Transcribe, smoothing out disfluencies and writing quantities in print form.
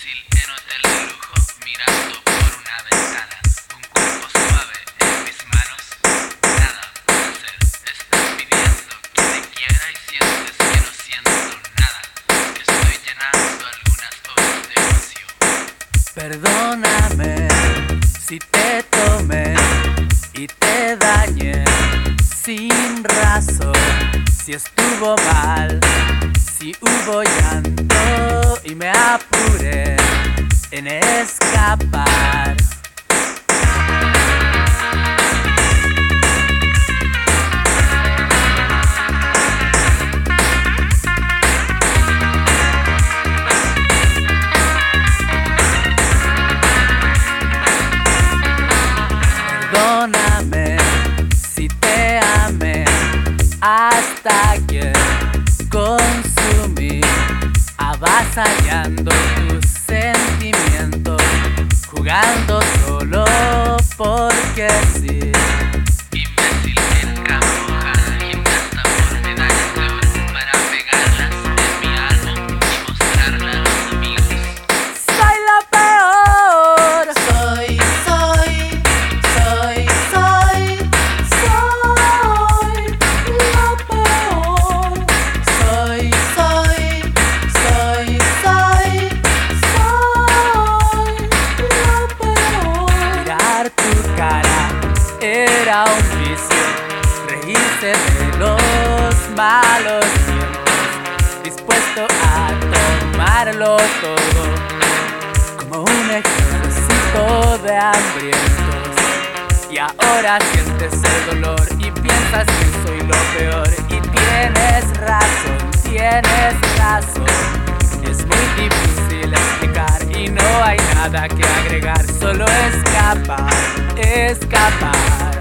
Imbécil en hotel de lujo, mirando por una ventana. Un cuerpo suave en mis manos, nada por hacer. Estás pidiendo que te quiera y sientes que no siento nada. Que estoy llenando algunas horas de ocio. Perdóname si te tomé y te dañé sin razón. Si estuvo mal, si hubo llanto y me apuré en escapar. Perdóname si te amé hasta que consumí, avasallando tus sentimientos, jugando solo porque sí. Imbécil en Camboja, gimnasta por medallas de oro para pegarlas en mi alma y mostrarla a los amigos. Soy la peor. Soy la peor. Soy la peor. Mirar tu cara era un vicio, reírse de los malos tiempos, dispuesto a tomarlo todo como un ejército de hambrientos. Y ahora sientes el dolor y piensas que soy lo peor. Y tienes razón, es muy difícil explicar y no hay nada que agregar, solo escapar.